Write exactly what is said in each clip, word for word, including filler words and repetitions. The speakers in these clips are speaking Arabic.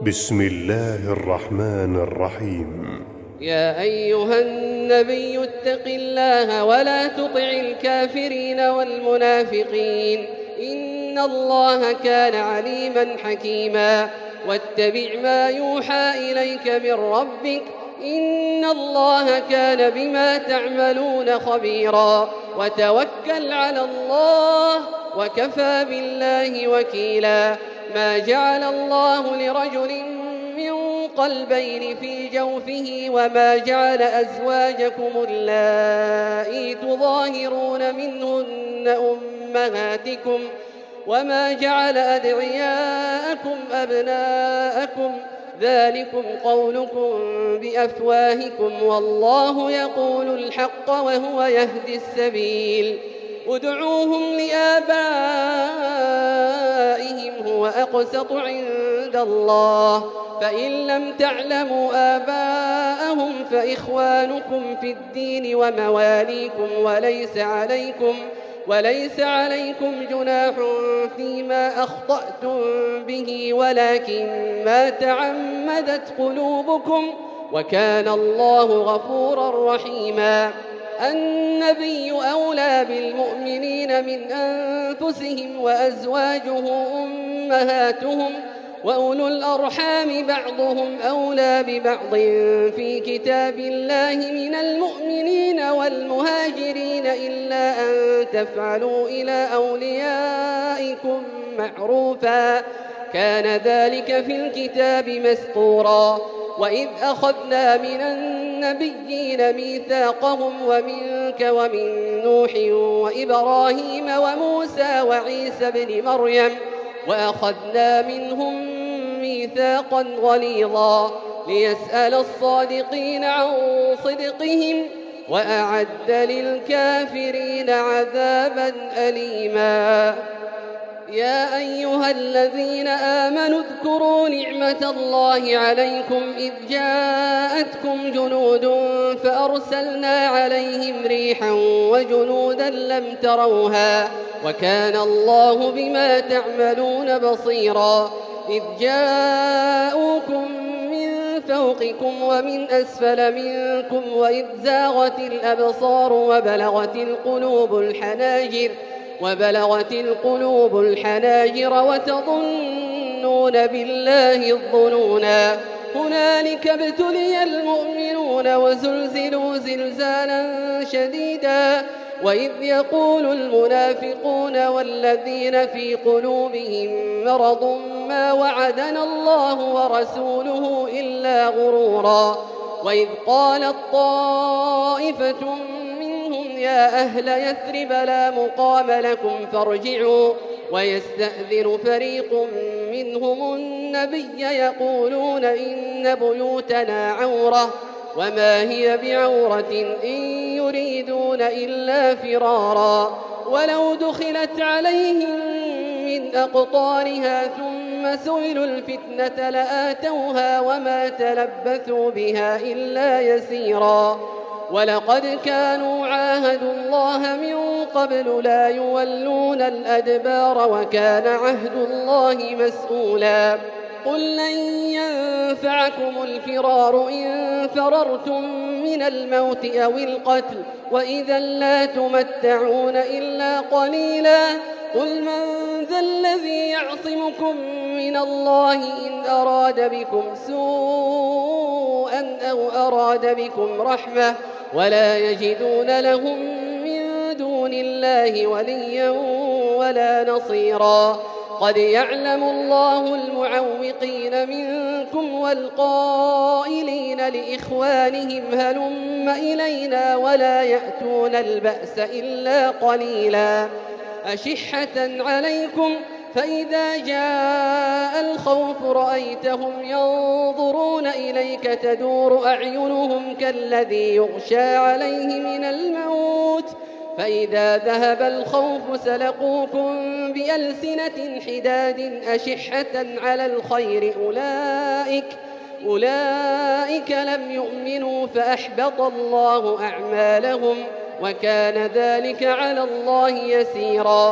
بسم الله الرحمن الرحيم. يا أيها النبي اتق الله ولا تطع الكافرين والمنافقين، إن الله كان عليما حكيما. واتبع ما يوحى إليك من ربك، إن الله كان بما تعملون خبيرا. وتوكل على الله وكفى بالله وكيلا. ما جعل الله لرجل من قلبين في جوفه، وما جعل أزواجكم اللائي تظاهرون منهن أمهاتكم، وما جعل أدعياءكم أبناءكم، ذلكم قولكم بأفواهكم، والله يقول الحق وهو يهدي السبيل. ادعوهم لآبائهم هو أقسط عند الله، فإن لم تعلموا آباءهم فإخوانكم في الدين ومواليكم، وليس عليكم وليس عليكم جناح فيما أخطأتم به، ولكن ما تعمدت قلوبكم، وكان الله غفورا رحيما. النبي أولى بالمؤمنين من أنفسهم، وأزواجه أمهاتهم، وأولو الأرحام بعضهم أولى ببعض في كتاب الله من المؤمنين والمهاجرين، إلا أن تفعلوا إلى أوليائكم معروفا، كان ذلك في الكتاب مسطورا. وإذ أخذنا من النبيين ميثاقهم ومنك ومن نوح وإبراهيم وموسى وعيسى بن مريم، وأخذنا منهم ميثاقا غليظا، ليسأل الصادقين عن صدقهم، وأعد للكافرين عذابا أليما. يا أيها الذين آمنوا اذكروا نعمة الله عليكم إذ جاءتكم جنود فأرسلنا عليهم ريحا وجنودا لم تروها، وكان الله بما تعملون بصيرا. إذ جاءوكم من فوقكم ومن أسفل منكم، وإذ زاغت الأبصار وبلغت القلوب الحناجر وبلغت القلوب الحناجر وتظنون بالله الظنونا. هنالك ابتلي المؤمنون وزلزلوا زلزالا شديدا. وإذ يقول المنافقون والذين في قلوبهم مرض ما وعدنا الله ورسوله إلا غرورا. وإذ قالت طائفة يا أهل يثرب لا مقام لكم فارجعوا، ويستأذن فريق منهم النبي يقولون إن بيوتنا عورة، وما هي بعورة إن يريدون إلا فرارا. ولو دخلت عليهم من أقطارها ثم سئلوا الفتنة لآتوها وما تلبثوا بها إلا يسيرا. ولقد كانوا عاهدوا الله من قبل لا يولون الأدبار، وكان عهد الله مسؤولا. قل لن ينفعكم الفرار إن فررتم من الموت أو القتل، وإذا لا تمتعون إلا قليلا. قل من ذا الذي يعصمكم من الله إن أراد بكم سوءا أو أراد بكم رحمة، ولا يجدون لهم من دون الله وليا ولا نصيرا. قد يعلم الله المعوقين منكم والقائلين لإخوانهم هلم إلينا، ولا يأتون البأس إلا قليلا. أشحة عليكم، فإذا جاء الخوف رأيتهم ينظرون إليك تدور أعينهم كالذي يغشى عليه من الموت، فإذا ذهب الخوف سلقوكم بألسنة حداد أشحة على الخير. أولئك أولئك لم يؤمنوا فأحبط الله أعمالهم، وكان ذلك على الله يسيرا.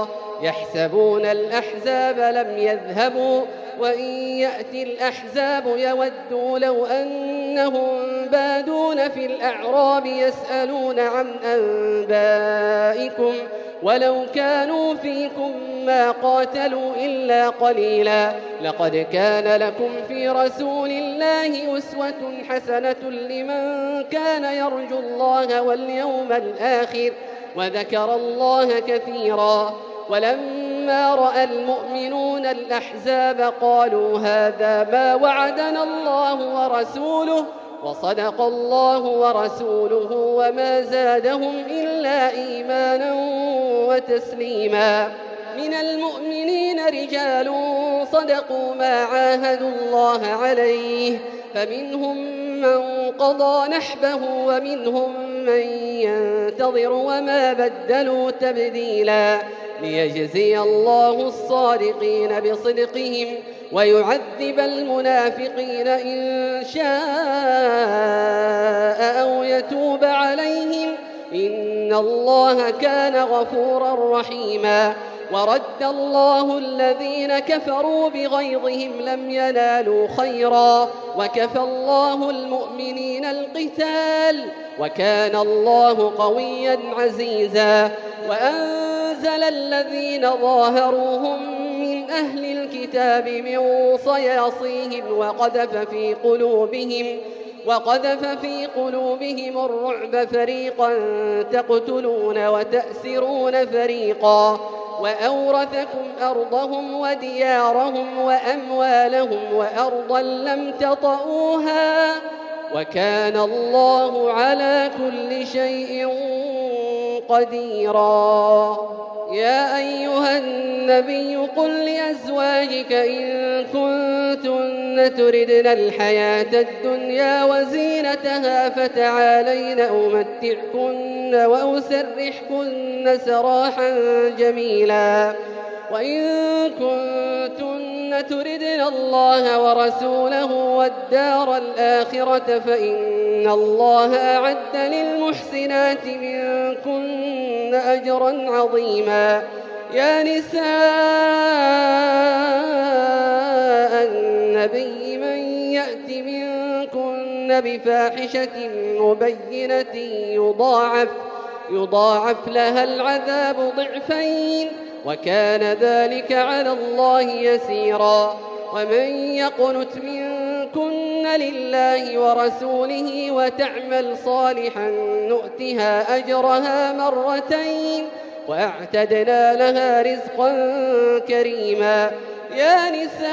يحسبون الأحزاب لم يذهبوا وإن يأتي الأحزاب يودوا لو أنهم بادون في الأعراب يسألون عن أنبائكم ولو كانوا فيكم ما قاتلوا إلا قليلا لقد كان لكم في رسول الله أسوة حسنة لمن كان يرجو الله واليوم الآخر وذكر الله كثيرا. ولما رأى المؤمنون الأحزاب قالوا هذا ما وعدنا الله ورسوله وصدق الله ورسوله وما زادهم إلا إيمانا وتسليما. من المؤمنين رجال صدقوا ما عاهدوا الله عليه فمنهم من قضى نحبه ومنهم من ينتظر وما بدلوا تبديلا ليجزي الله الصادقين بصدقهم ويعذب المنافقين إن شاء أو يتوب عليهم إن الله كان غفورا رحيما. ورد الله الذين كفروا بغيظهم لم ينالوا خيرا وكفى الله المؤمنين القتال وكان الله قويا عزيزا. وأنزل الذين ظاهروهم من أهل الكتاب من صياصيهم وقذف في قلوبهم وقذف في قلوبهم الرعب فريقا تقتلون وتأسرون فريقا وأورثكم أرضهم وديارهم وأموالهم وأرضا لم تطئوها وكان الله على كل شيء قديرا. يا أيها النبي قل لأزواجك إن كنتن تردن الحياة الدنيا وزينتها فتعالين أمتعكن وأسرحكن سراحا جميلا. وإن كنتن تردن الله ورسوله والدار الآخرة فإن الله أعد للمحسنات منكن أجرا عظيما. يا نساء النبي من يأت منكن بفاحشة مبينة يضاعف يضاعف لها العذاب ضعفين وكان ذلك على الله يسيرا. ومن يقنت منكن لله ورسوله وتعمل صالحا نؤتها أجرها مرتين وأعتدنا لها رزقا كريما. يا نساء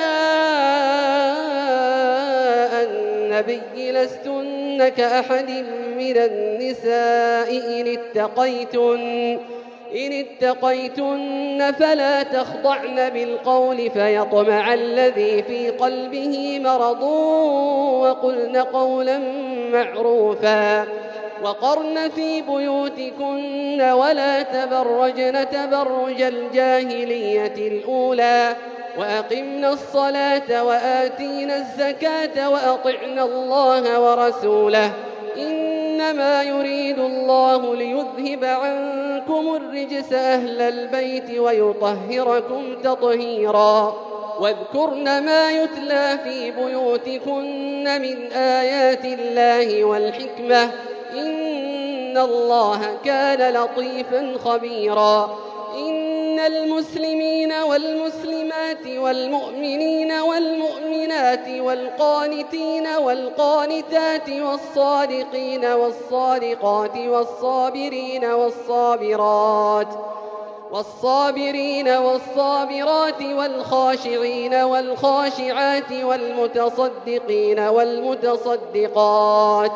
النبي لستن كأحد من النساء إن اتقيتن إن اتقيتن فلا تخضعن بالقول فيطمع الذي في قلبه مرض وقلن قولا معروفا. وقرن في بيوتكن ولا تبرجن تبرج الجاهلية الأولى وأقمنا الصلاة وآتينا الزكاة وأطعنا الله ورسوله إنما يريد الله ليذهب عنكم الرجس أهل البيت ويطهركم تطهيرا. واذكرن ما يتلى في بيوتكن من آيات الله والحكمة إن الله كان لطيفا خبيرا. إن المسلمين والمسلمات والمؤمنين والمؤمنات والقانتين والقانتات والصادقين والصادقات والصابرين والصابرات والصابرين والصابرات والخاشعين والخاشعات والمتصدقين والمتصدقات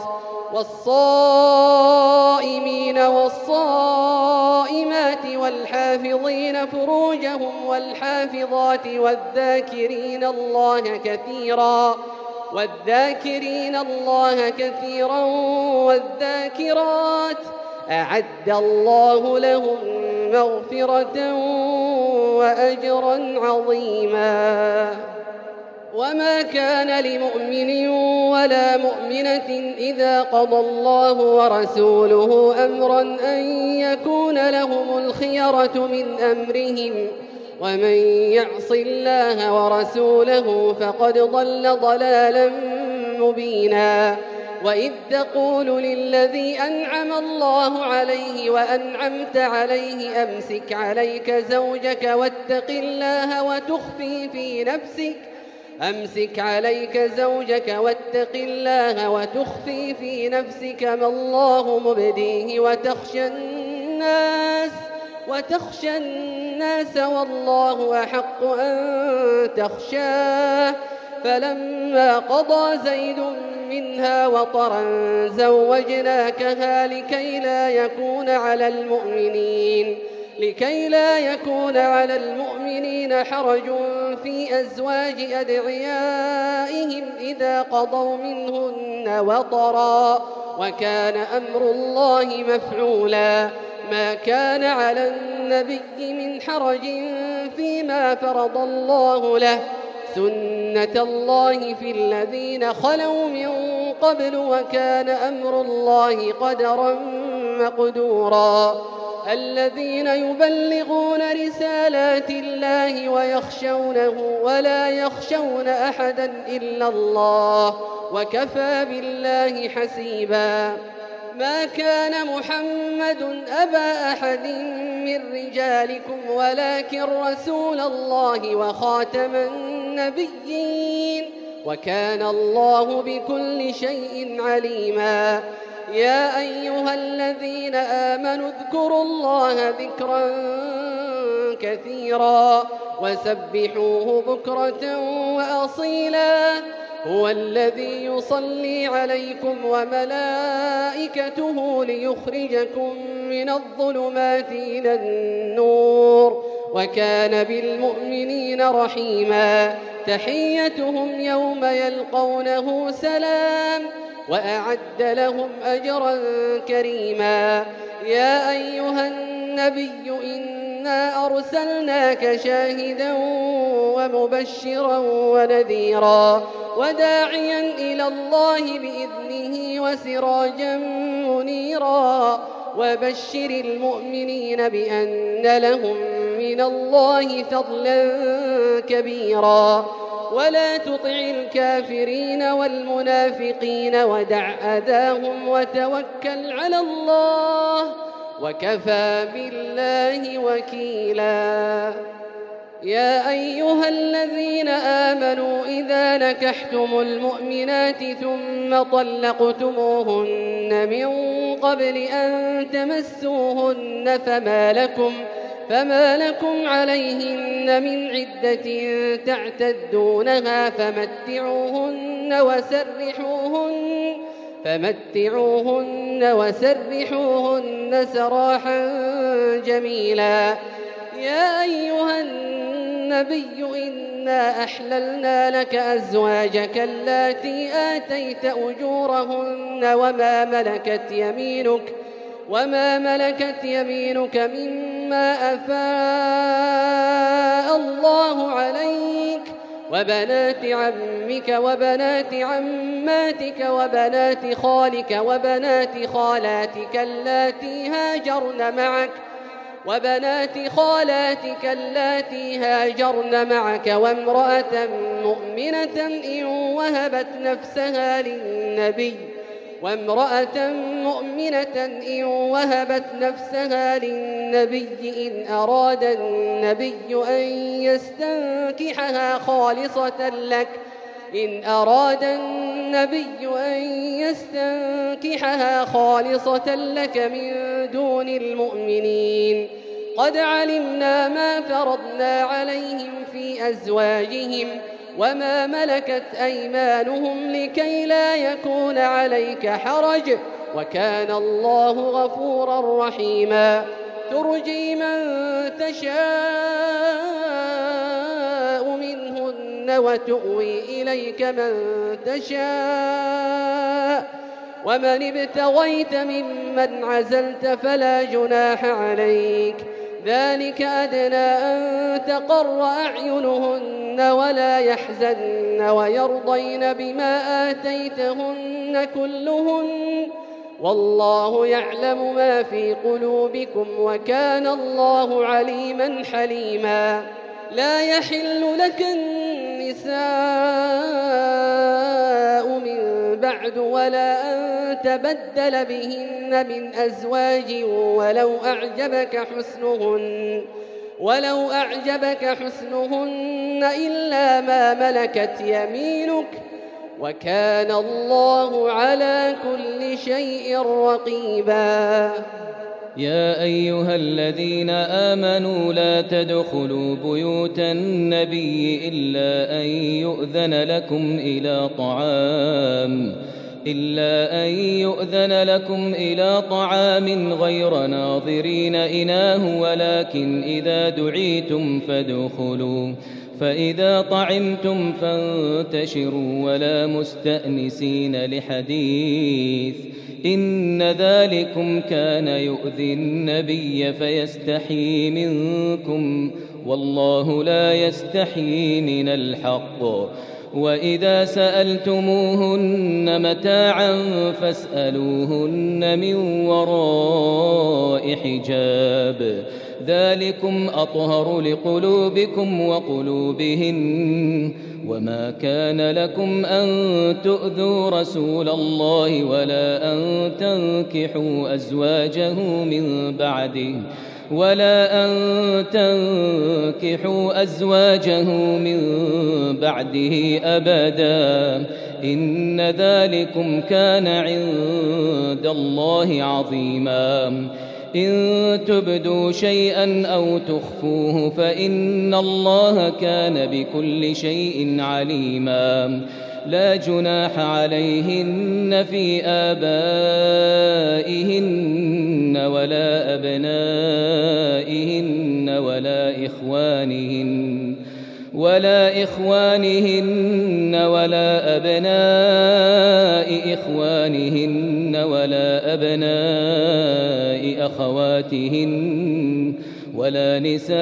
والصائمين والصائمات والحافظين فروجهم والحافظات والذاكرين الله كثيرا والذاكرين الله كثيرا والذاكرات أعد الله لهم مغفرة وأجرا عظيما. وما كان لمؤمن ولا مؤمنة إذا قضى الله ورسوله أمرا أن يكون لهم الخيرة من أمرهم ومن يعص الله ورسوله فقد ضل ضلالا مبينا. وإذ تقول للذي أنعم الله عليه وأنعمت عليه أمسك عليك زوجك واتق الله وتخفي في نفسك أمسك عليك زوجك واتق الله وتخفي في نفسك ما الله مبديه وتخشى الناس وتخشى الناس والله أحق أن تخشاه. فلما قضى زيد منها وطرا زوجناكها لكي لا يكون على المؤمنين لكي لا يكون على المؤمنين حرج في أزواج أدعيائهم إذا قضوا منهن وطرا وكان أمر الله مفعولا. ما كان على النبي من حرج فيما فرض الله له سنة الله في الذين خلوا من قبل وكان أمر الله قدرا مقدورا. الذين يبلغون رسالات الله ويخشونه ولا يخشون أحدا إلا الله وكفى بالله حسيبا. ما كان محمد أبا أحد من رجالكم ولكن رسول الله وخاتم النبيين وكان الله بكل شيء عليما. يا أيها الذين آمنوا اذكروا الله ذكرا كثيرا وسبحوه بكرة وأصيلا. هو الذي يصلي عليكم وملائكته ليخرجكم من الظلمات إلى النور وكان بالمؤمنين رحيما. تحيتهم يوم يلقونه سلام وأعد لهم أجرا كريما. يا أيها النبي إنا أرسلناك شاهدا ومبشرا ونذيرا وداعيا إلى الله بإذنه وسراجا منيرا. وبشر المؤمنين بأن لهم من الله فضلا كبيرا. ولا تطع الكافرين والمنافقين ودع أذاهم وتوكل على الله وكفى بالله وكيلا. يا أيها الذين آمنوا إذا نكحتم المؤمنات ثم طلقتموهن من قبل أن تمسوهن فما لكم فما لكم عليهن من عدة تعتدونها فمتعوهن وسرحوهن فمتعوهن وسرحوهن سراحا جميلا. يا أيها النبي إنا أحللنا لك أزواجك اللاتي آتيت أجورهن وما ملكت يمينك وما ملكت يمينك مما أفاء الله عليك وبنات عمك وبنات عماتك وبنات خالك وبنات خالاتك اللاتي هاجرن معك وبنات خالاتك اللاتي هاجرن معك وامرأة مؤمنة إن وهبت نفسها للنبي وامرأة مؤمنة إن وهبت نفسها للنبي إن أراد النبي أن يستنكحها خالصة لك إن أراد النبي أن يستنكحها خالصة لك من دون المؤمنين. قد علمنا ما فرضنا عليهم في أزواجهم وما ملكت أيمانهم لكي لا يكون عليك حرج وكان الله غفورا رحيما. ترجي من تشاء منهن وتؤوي إليك من تشاء ومن ابتغيت ممن عزلت فلا جناح عليك. ذلك أدنى أن تقر أعينهن ولا يحزن ويرضين بما آتيتهن كلهن والله يعلم ما في قلوبكم وكان الله عليما حليما. لا يحل لك النساء من بعد ولا أن تبدل بهن من أزواج ولو أعجبك حسنهن ولو أعجبك حسنهن إلا ما ملكت يمينك وكان الله على كل شيء رقيبا. يا أيها الذين آمنوا لا تدخلوا بيوت النبي إلا أن يؤذن لكم إلى طعام إلا أن يؤذن لكم إلى طعام غير ناظرين إناه ولكن إذا دعيتم فادخلوا فإذا طعمتم فانتشروا ولا مستأنسين لحديث إن ذلكم كان يؤذي النبي فيستحيي منكم والله لا يستحيي من الحق وإذا سألتموهن متاعا فاسألوهن من وراء حجاب ذلكم أطهر لقلوبكم وقلوبهن وما كان لكم أن تؤذوا رسول الله ولا أن تنكحوا أزواجه من بعده ولا أن تنكحوا أزواجه من بعده أبدا إن ذلكم كان عند الله عظيما. إن تبدوا شيئا أو تخفوه فإن الله كان بكل شيء عليما. لا جناح عليهن في آبائهن ولا أبنائهن ولا إخوانهن ولا إخوانهن ولا أبناء إخوانهن ولا أبناء أخواتهن ولا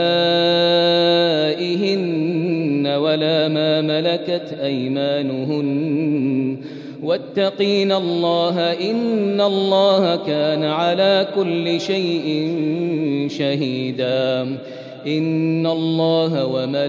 نسائهن ولا ما ملكت أيمانهن واتقين الله إن الله كان على كل شيء شهيدا. إن الله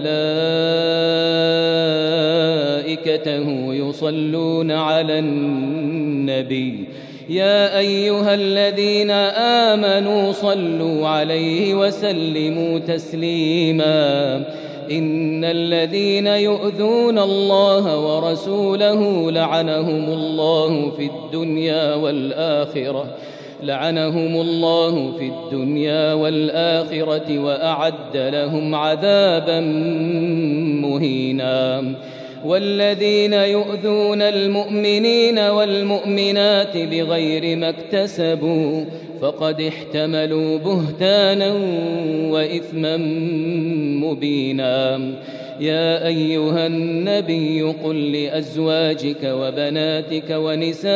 وملائكته يصلون على النبي يا أيها الذين آمنوا صلوا عليه وسلموا تسليما. إن الذين يؤذون الله ورسوله لعنهم الله في الدنيا والآخرة لعنهم الله في الدنيا والآخرة وأعد لهم عذابا مهينا. والذين يؤذون المؤمنين والمؤمنات بغير ما اكتسبوا فقد احتملوا بهتانا وإثما مبينا. يا أيها النبي قل لأزواجك وبناتك ونساء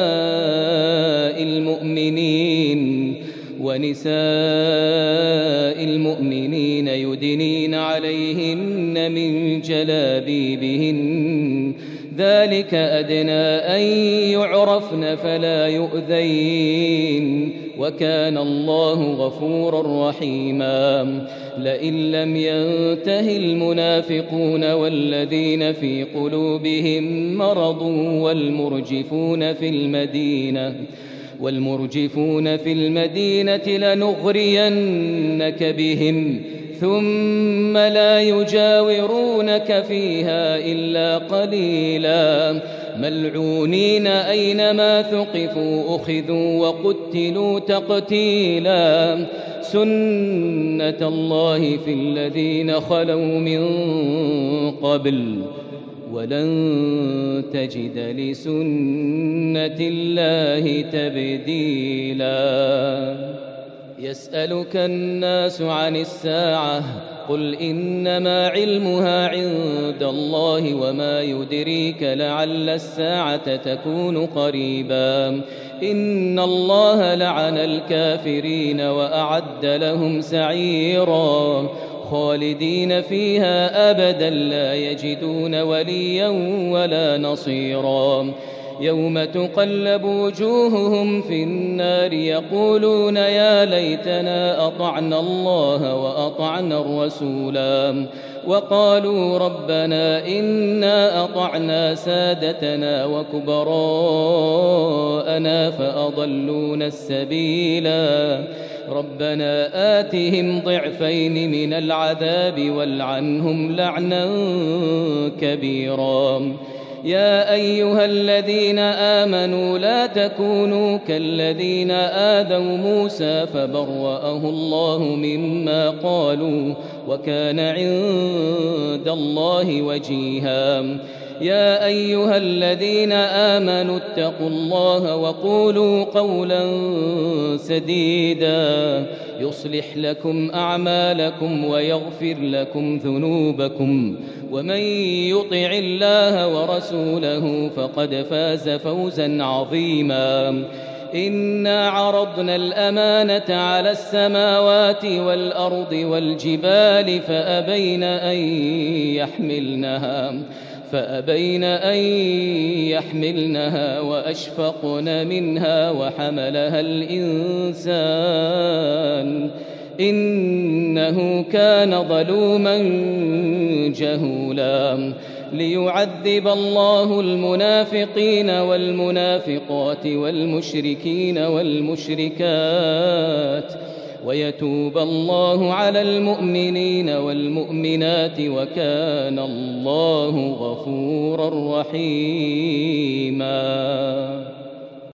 المؤمنين ونساء المؤمنين يدنين عليهن من جلابيبهن ذلك أدنى أن يعرفن فلا يؤذين وكان الله غفورا رحيما. لئن لم ينته المنافقون والذين في قلوبهم مرض والمرجفون في المدينة والمرجفون في المدينة لنغرينك بهم ثم لا يجاورونك فيها إلا قليلا ملعونين أينما ثقفوا أخذوا وقتلوا تقتيلا. سنة الله في الذين خلوا من قبل ولن تجد لسنة الله تبديلا. يسألك الناس عن الساعة قل إنما علمها عند الله وما يدريك لعل الساعة تكون قريبا. إن الله لعن الكافرين وأعد لهم سعيرا خالدين فيها أبدا لا يجدون وليا ولا نصيرا. يوم تقلب وجوههم في النار يقولون يا ليتنا أطعنا الله وأطعنا الرسولا وقالوا ربنا إنا أطعنا سادتنا وكبراءنا فأضلونا السبيلا ربنا آتهم ضعفين من العذاب والعنهم لعنا كبيرا يا أيها الذين آمنوا لا تكونوا كالذين آذوا موسى فبرأه الله مما قالوا وكان عند الله وجيها يا أيها الذين آمنوا اتقوا الله وقولوا قولا سديدا يصلح لكم أعمالكم ويغفر لكم ذنوبكم ومن يطع الله ورسوله فقد فاز فوزا عظيما إنا عرضنا الأمانة على السماوات والأرض والجبال فأبين أن يحملنها فأبين أن يحملنها وأشفقن منها وحملها الإنسان إنه كان ظلوما جهولا ليعذب الله المنافقين والمنافقات والمشركين والمشركات ويتوب الله على المؤمنين والمؤمنات وكان الله غفورا رحيما.